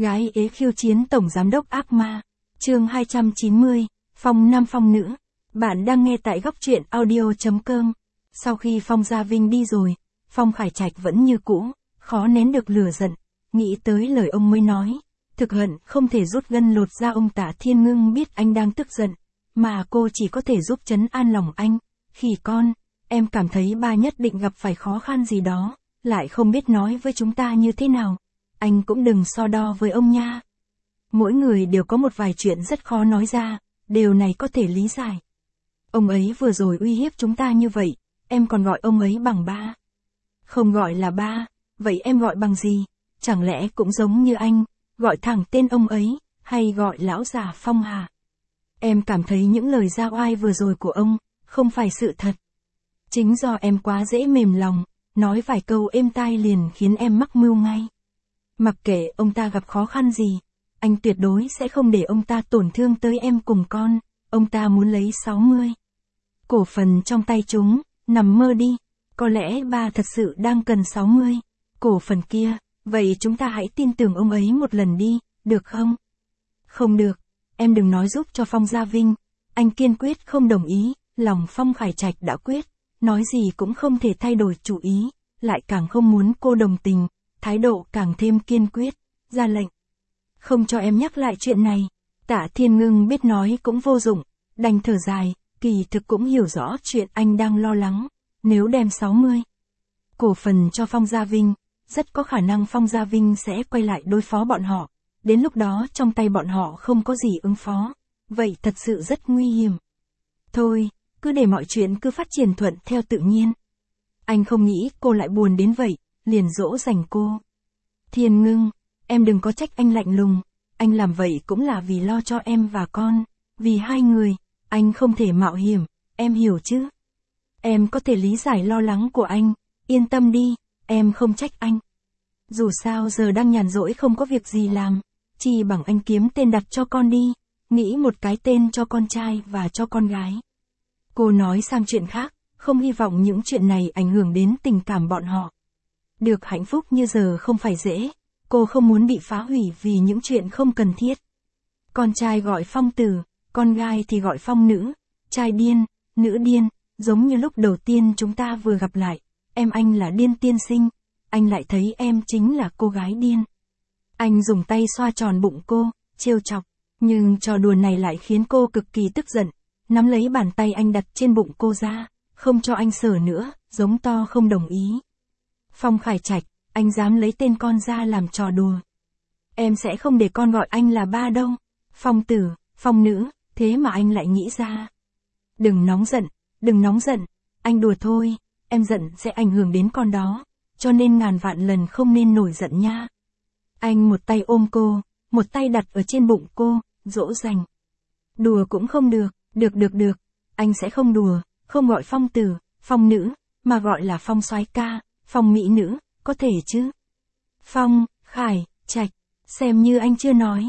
Gái ế khiêu chiến tổng giám đốc ác ma. Chương 290, Phong nam phong nữ. Bạn đang nghe tại góc truyện audio.com. Sau khi Phong Gia Vinh đi rồi, Phong Khải Trạch vẫn như cũ, khó nén được lửa giận, nghĩ tới lời ông mới nói, thực hận không thể rút gân lột da ông Tạ Thiên Ngưng biết anh đang tức giận, mà cô chỉ có thể giúp trấn an lòng anh. Khỉ con, em cảm thấy ba nhất định gặp phải khó khăn gì đó, lại không biết nói với chúng ta như thế nào. Anh cũng đừng so đo với ông nha. Mỗi người đều có một vài chuyện rất khó nói ra, điều này có thể lý giải. Ông ấy vừa rồi uy hiếp chúng ta như vậy, em còn gọi ông ấy bằng ba. Không gọi là ba, vậy em gọi bằng gì? Chẳng lẽ cũng giống như anh, gọi thẳng tên ông ấy, hay gọi lão già Phong hả? Em cảm thấy những lời ra oai vừa rồi của ông, không phải sự thật. Chính do em quá dễ mềm lòng, nói vài câu êm tai liền khiến em mắc mưu ngay. Mặc kệ ông ta gặp khó khăn gì, anh tuyệt đối sẽ không để ông ta tổn thương tới em cùng con. Ông ta muốn lấy 60 cổ phần trong tay chúng, nằm mơ đi. Có lẽ ba thật sự đang cần 60 cổ phần kia, vậy chúng ta hãy tin tưởng ông ấy một lần đi, được không? Không được, em đừng nói giúp cho Phong Gia Vinh. Anh kiên quyết không đồng ý, lòng Phong Khải Trạch đã quyết, nói gì cũng không thể thay đổi chủ ý, lại càng không muốn cô đồng tình, thái độ càng thêm kiên quyết, ra lệnh. Không cho em nhắc lại chuyện này. Tạ Thiên Ngưng biết nói cũng vô dụng, đành thở dài, kỳ thực cũng hiểu rõ chuyện anh đang lo lắng. Nếu đem 60 cổ phần cho Phong Gia Vinh, rất có khả năng Phong Gia Vinh sẽ quay lại đối phó bọn họ. Đến lúc đó trong tay bọn họ không có gì ứng phó. Vậy thật sự rất nguy hiểm. Thôi, cứ để mọi chuyện cứ phát triển thuận theo tự nhiên. Anh không nghĩ cô lại buồn đến vậy, liền dỗ dành cô. Thiên Ngưng, em đừng có trách anh lạnh lùng. Anh làm vậy cũng là vì lo cho em và con. Vì hai người, anh không thể mạo hiểm, em hiểu chứ? Em có thể lý giải lo lắng của anh, yên tâm đi, em không trách anh. Dù sao giờ đang nhàn rỗi không có việc gì làm, chỉ bằng anh kiếm tên đặt cho con đi, nghĩ một cái tên cho con trai và cho con gái. Cô nói sang chuyện khác, không hy vọng những chuyện này ảnh hưởng đến tình cảm bọn họ. Được hạnh phúc như giờ không phải dễ, cô không muốn bị phá hủy vì những chuyện không cần thiết. Con trai gọi Phong Tử, con gái thì gọi Phong Nữ, trai điên, nữ điên, giống như lúc đầu tiên chúng ta vừa gặp lại, em anh là điên tiên sinh, anh lại thấy em chính là cô gái điên. Anh dùng tay xoa tròn bụng cô, trêu chọc, nhưng trò đùa này lại khiến cô cực kỳ tức giận, nắm lấy bàn tay anh đặt trên bụng cô ra, không cho anh sờ nữa, giống to không đồng ý. Phong Khải Trạch, anh dám lấy tên con ra làm trò đùa. Em sẽ không để con gọi anh là ba đâu. Phong Tử, Phong Nữ, thế mà anh lại nghĩ ra. Đừng nóng giận, đừng nóng giận, anh đùa thôi, em giận sẽ ảnh hưởng đến con đó, cho nên ngàn vạn lần không nên nổi giận nha. Anh một tay ôm cô, một tay đặt ở trên bụng cô, dỗ dành. Đùa cũng không được, được, anh sẽ không đùa, không gọi Phong Tử, Phong Nữ, mà gọi là Phong soái ca, Phong Mỹ Nữ, có thể chứ? Phong, Khải, Trạch, xem như anh chưa nói.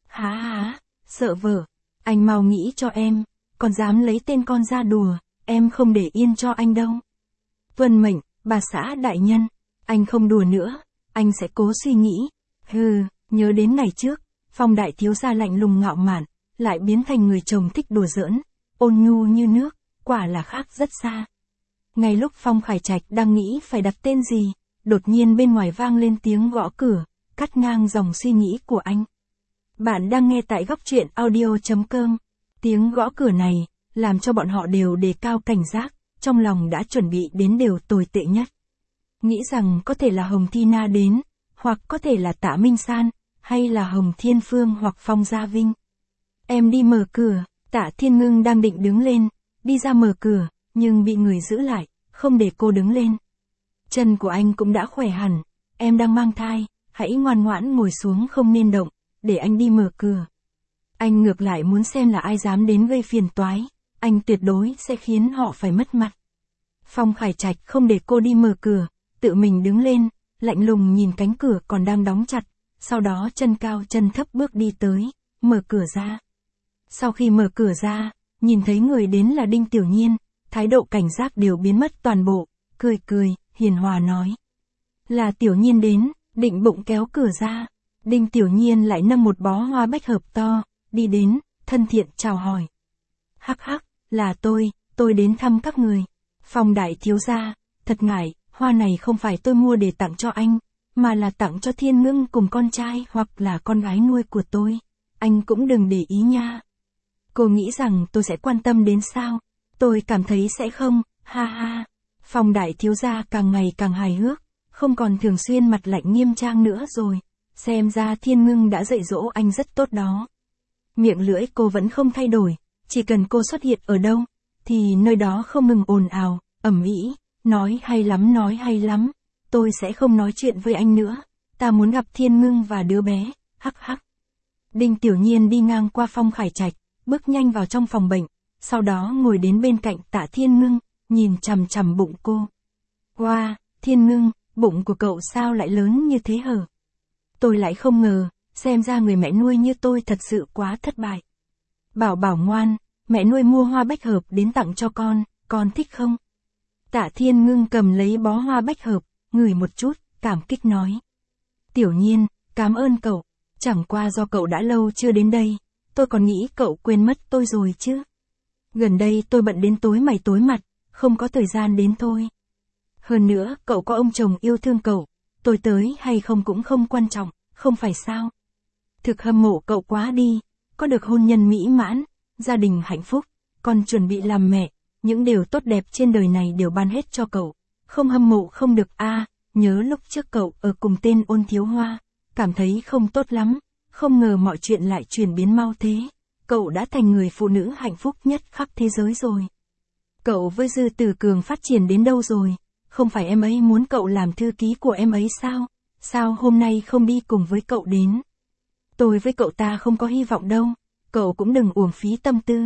Há, sợ vợ, anh mau nghĩ cho em, còn dám lấy tên con ra đùa, em không để yên cho anh đâu. Tuân mệnh, bà xã đại nhân, anh không đùa nữa, anh sẽ cố suy nghĩ. Nhớ đến ngày trước, Phong đại thiếu gia lạnh lùng ngạo mạn, lại biến thành người chồng thích đùa giỡn, ôn nhu như nước, quả là khác rất xa. Ngay lúc Phong Khải Trạch đang nghĩ phải đặt tên gì, đột nhiên bên ngoài vang lên tiếng gõ cửa, cắt ngang dòng suy nghĩ của anh. Bạn đang nghe tại góc truyện audio.com. Tiếng gõ cửa này, làm cho bọn họ đều đề cao cảnh giác, trong lòng đã chuẩn bị đến điều tồi tệ nhất. Nghĩ rằng có thể là Hồng Thi Na đến, hoặc có thể là Tạ Minh San, hay là Hồng Thiên Phương hoặc Phong Gia Vinh. Em đi mở cửa, Tạ Thiên Ngưng đang định đứng lên, đi ra mở cửa, nhưng bị người giữ lại, không để cô đứng lên. Chân của anh cũng đã khỏe hẳn, em đang mang thai, hãy ngoan ngoãn ngồi xuống không nên động, để anh đi mở cửa. Anh ngược lại muốn xem là ai dám đến gây phiền toái, anh tuyệt đối sẽ khiến họ phải mất mặt. Phong Khải Trạch không để cô đi mở cửa, tự mình đứng lên, lạnh lùng nhìn cánh cửa còn đang đóng chặt, sau đó chân cao chân thấp bước đi tới, mở cửa ra. Sau khi mở cửa ra, nhìn thấy người đến là Đinh Tiểu Nhiên, thái độ cảnh giác đều biến mất toàn bộ, cười, hiền hòa nói. Là Tiểu Nhiên đến, định bụng kéo cửa ra. Đinh Tiểu Nhiên lại nâng một bó hoa bách hợp to, đi đến, thân thiện chào hỏi. Hắc hắc, là tôi đến thăm các người. Phong đại thiếu gia, thật ngại, hoa này không phải tôi mua để tặng cho anh, mà là tặng cho Thiên Ngưng cùng con trai hoặc là con gái nuôi của tôi. Anh cũng đừng để ý nha. Cô nghĩ rằng tôi sẽ quan tâm đến sao? Tôi cảm thấy sẽ không, ha ha. Phong đại thiếu gia càng ngày càng hài hước, không còn thường xuyên mặt lạnh nghiêm trang nữa rồi. Xem ra Thiên Ngưng đã dạy dỗ anh rất tốt đó. Miệng lưỡi cô vẫn không thay đổi, chỉ cần cô xuất hiện ở đâu, thì nơi đó không ngừng ồn ào, ầm ĩ, nói hay lắm, tôi sẽ không nói chuyện với anh nữa, ta muốn gặp Thiên Ngưng và đứa bé, hắc hắc. Đinh Tiểu Nhiên đi ngang qua Phong Khải Trạch, bước nhanh vào trong phòng bệnh, sau đó ngồi đến bên cạnh Tạ Thiên Ngưng, nhìn chằm chằm bụng cô. Wow, Thiên Ngưng, bụng của cậu sao lại lớn như thế hả? Tôi lại không ngờ, xem ra người mẹ nuôi như tôi thật sự quá thất bại. Bảo bảo ngoan, mẹ nuôi mua hoa bách hợp đến tặng cho con thích không? Tạ Thiên Ngưng cầm lấy bó hoa bách hợp, ngửi một chút, cảm kích nói. Tiểu Nhiên, cảm ơn cậu, chẳng qua do cậu đã lâu chưa đến đây, tôi còn nghĩ cậu quên mất tôi rồi chứ. Gần đây tôi bận đến tối mày tối mặt, không có thời gian đến thôi. Hơn nữa, cậu có ông chồng yêu thương cậu, tôi tới hay không cũng không quan trọng, không phải sao? Thực hâm mộ cậu quá đi, có được hôn nhân mỹ mãn, gia đình hạnh phúc, còn chuẩn bị làm mẹ, những điều tốt đẹp trên đời này đều ban hết cho cậu, không hâm mộ không được a. Nhớ lúc trước cậu ở cùng tên Ôn Thiếu Hoa, cảm thấy không tốt lắm, không ngờ mọi chuyện lại chuyển biến mau thế, cậu đã thành người phụ nữ hạnh phúc nhất khắp thế giới rồi. Cậu với Dư Tử Cường phát triển đến đâu rồi, không phải em ấy muốn cậu làm thư ký của em ấy sao, sao hôm nay không đi cùng với cậu đến? Tôi với cậu ta không có hy vọng đâu, cậu cũng đừng uổng phí tâm tư.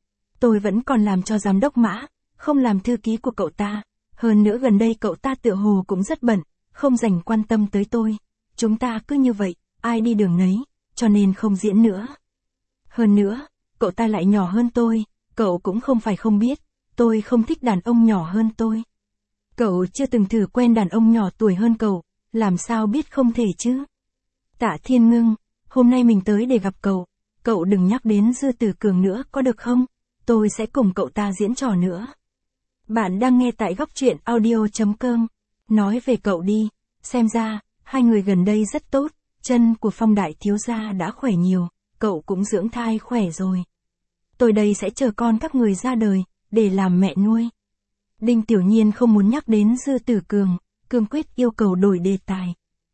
Tôi vẫn còn làm cho giám đốc Mã, không làm thư ký của cậu ta, hơn nữa gần đây cậu ta tựa hồ cũng rất bận, không dành quan tâm tới tôi. Chúng ta cứ như vậy, ai đi đường nấy, cho nên không diễn nữa. Hơn nữa, cậu ta lại nhỏ hơn tôi, cậu cũng không phải không biết, tôi không thích đàn ông nhỏ hơn tôi. Cậu chưa từng thử quen đàn ông nhỏ tuổi hơn cậu, làm sao biết không thể chứ? Tạ Thiên Ngưng, hôm nay mình tới để gặp cậu đừng nhắc đến Dư Tử Cường nữa có được không? Tôi sẽ cùng cậu ta diễn trò nữa. Bạn đang nghe tại góc truyện audio.com. Nói về cậu đi, xem ra, hai người gần đây rất tốt, chân của Phong đại thiếu gia đã khỏe nhiều, cậu cũng dưỡng thai khỏe rồi. Tôi đây sẽ chờ con các người ra đời, để làm mẹ nuôi. Đinh Tiểu Nhiên không muốn nhắc đến Dư Tử Cường, cương quyết yêu cầu đổi đề tài.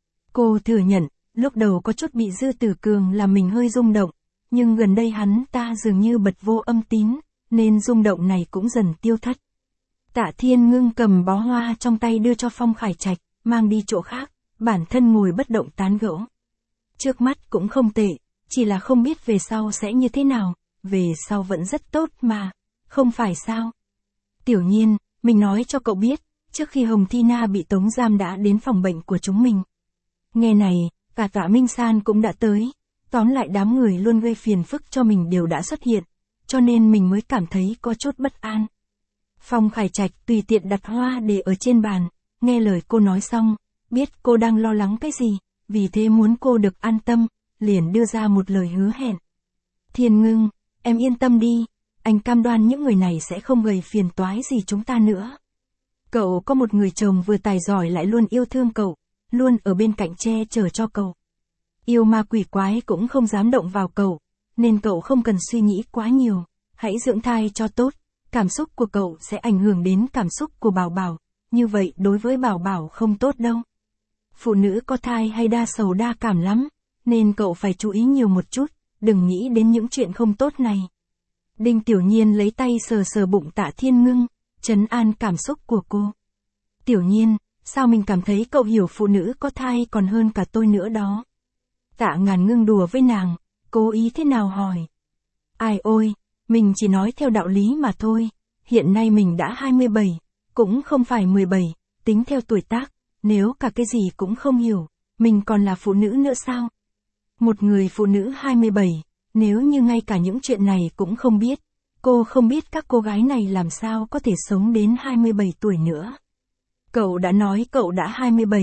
Cô thừa nhận, lúc đầu có chút bị Dư Tử Cường làm mình hơi rung động, nhưng gần đây hắn ta dường như bật vô âm tín, nên rung động này cũng dần tiêu thất. Tạ Thiên Ngưng cầm bó hoa trong tay đưa cho Phong Khải Trạch, mang đi chỗ khác, bản thân ngồi bất động tán gẫu. Trước mắt cũng không tệ, chỉ là không biết về sau sẽ như thế nào, về sau vẫn rất tốt mà, không phải sao? Tiểu Nhiên, mình nói cho cậu biết, trước khi Hồng Thi Na bị tống giam đã đến phòng bệnh của chúng mình. Nghe này, cả Tạ Minh San cũng đã tới, tóm lại đám người luôn gây phiền phức cho mình đều đã xuất hiện, cho nên mình mới cảm thấy có chút bất an. Phong Khải Trạch tùy tiện đặt hoa để ở trên bàn, nghe lời cô nói xong, biết cô đang lo lắng cái gì, vì thế muốn cô được an tâm, liền đưa ra một lời hứa hẹn. Thiên Ngưng, em yên tâm đi, anh cam đoan những người này sẽ không gây phiền toái gì chúng ta nữa. Cậu có một người chồng vừa tài giỏi lại luôn yêu thương cậu, luôn ở bên cạnh che chở cho cậu. Yêu ma quỷ quái cũng không dám động vào cậu, nên cậu không cần suy nghĩ quá nhiều, hãy dưỡng thai cho tốt, cảm xúc của cậu sẽ ảnh hưởng đến cảm xúc của Bảo Bảo, như vậy đối với Bảo Bảo không tốt đâu. Phụ nữ có thai hay đa sầu đa cảm lắm, nên cậu phải chú ý nhiều một chút, đừng nghĩ đến những chuyện không tốt này. Đinh Tiểu Nhiên lấy tay sờ sờ bụng Tạ Thiên Ngưng, trấn an cảm xúc của cô. Tiểu Nhiên, sao mình cảm thấy cậu hiểu phụ nữ có thai còn hơn cả tôi nữa đó. Tạ Ngàn Ngưng đùa với nàng, cố ý thế nào hỏi. Ai ôi, mình chỉ nói theo đạo lý mà thôi, hiện nay mình đã 27, cũng không phải 17, tính theo tuổi tác, nếu cả cái gì cũng không hiểu, mình còn là phụ nữ nữa sao? Một người phụ nữ 27, nếu như ngay cả những chuyện này cũng không biết, cô không biết các cô gái này làm sao có thể sống đến 27 tuổi nữa. Cậu đã nói cậu đã 27,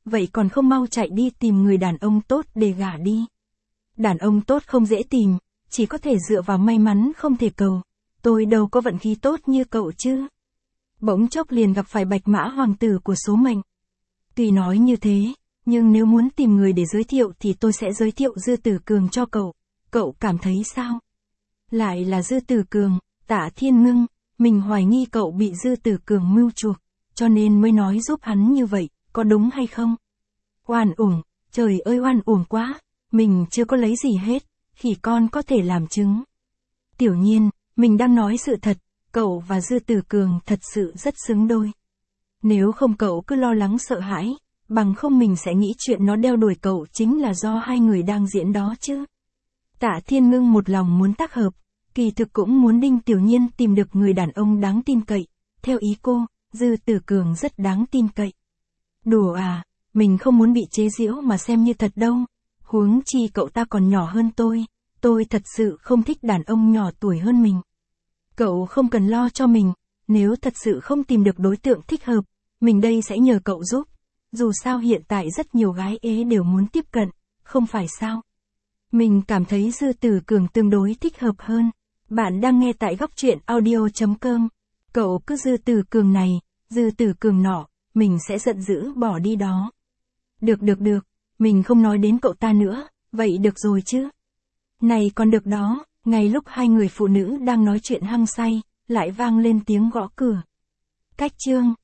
vậy còn không mau chạy đi tìm người đàn ông tốt để gả đi. Đàn ông tốt không dễ tìm, chỉ có thể dựa vào may mắn không thể cầu. Tôi đâu có vận khí tốt như cậu chứ. Bỗng chốc liền gặp phải bạch mã hoàng tử của số mệnh. Tuy nói như thế, nhưng nếu muốn tìm người để giới thiệu thì tôi sẽ giới thiệu Dư Tử Cường cho cậu. Cậu cảm thấy sao? Lại là Dư Tử Cường, Tạ Thiên Ngưng, mình hoài nghi cậu bị Dư Tử Cường mưu chuộc, cho nên mới nói giúp hắn như vậy, có đúng hay không? Oan uổng, trời ơi oan uổng quá, mình chưa có lấy gì hết, khỉ con có thể làm chứng. Tiểu Nhiên, mình đang nói sự thật, cậu và Dư Tử Cường thật sự rất xứng đôi. Nếu không cậu cứ lo lắng sợ hãi, bằng không mình sẽ nghĩ chuyện nó đeo đuổi cậu chính là do hai người đang diễn đó chứ. Tạ Thiên Ngưng một lòng muốn tác hợp, kỳ thực cũng muốn Đinh Tiểu Nhiên tìm được người đàn ông đáng tin cậy, theo ý cô, Dư Tử Cường rất đáng tin cậy. Đùa à, mình không muốn bị chế giễu mà xem như thật đâu, huống chi cậu ta còn nhỏ hơn tôi thật sự không thích đàn ông nhỏ tuổi hơn mình. Cậu không cần lo cho mình, nếu thật sự không tìm được đối tượng thích hợp, mình đây sẽ nhờ cậu giúp. Dù sao hiện tại rất nhiều gái ế đều muốn tiếp cận, không phải sao? Mình cảm thấy Dư Tử Cường tương đối thích hợp hơn. Bạn đang nghe tại góc truyện audio.com. Cậu cứ Dư Tử Cường này, Dư Tử Cường nọ, mình sẽ giận dữ bỏ đi đó. Được, mình không nói đến cậu ta nữa, vậy được rồi chứ. Này còn được đó, ngay lúc hai người phụ nữ đang nói chuyện hăng say, lại vang lên tiếng gõ cửa. Cách chương